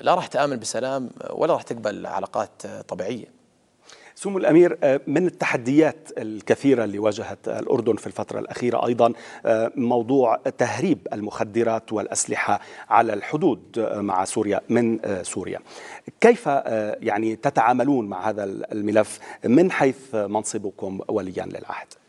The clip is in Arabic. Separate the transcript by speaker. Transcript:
Speaker 1: لا راح تآمن بسلام ولا راح تقبل علاقات طبيعية.
Speaker 2: سمو الأمير، من التحديات الكثيرة اللي واجهت الأردن في الفترة الأخيرة أيضا موضوع تهريب المخدرات والأسلحة على الحدود مع سوريا من سوريا. كيف يعني تتعاملون مع هذا الملف من حيث منصبكم وليا للعهد؟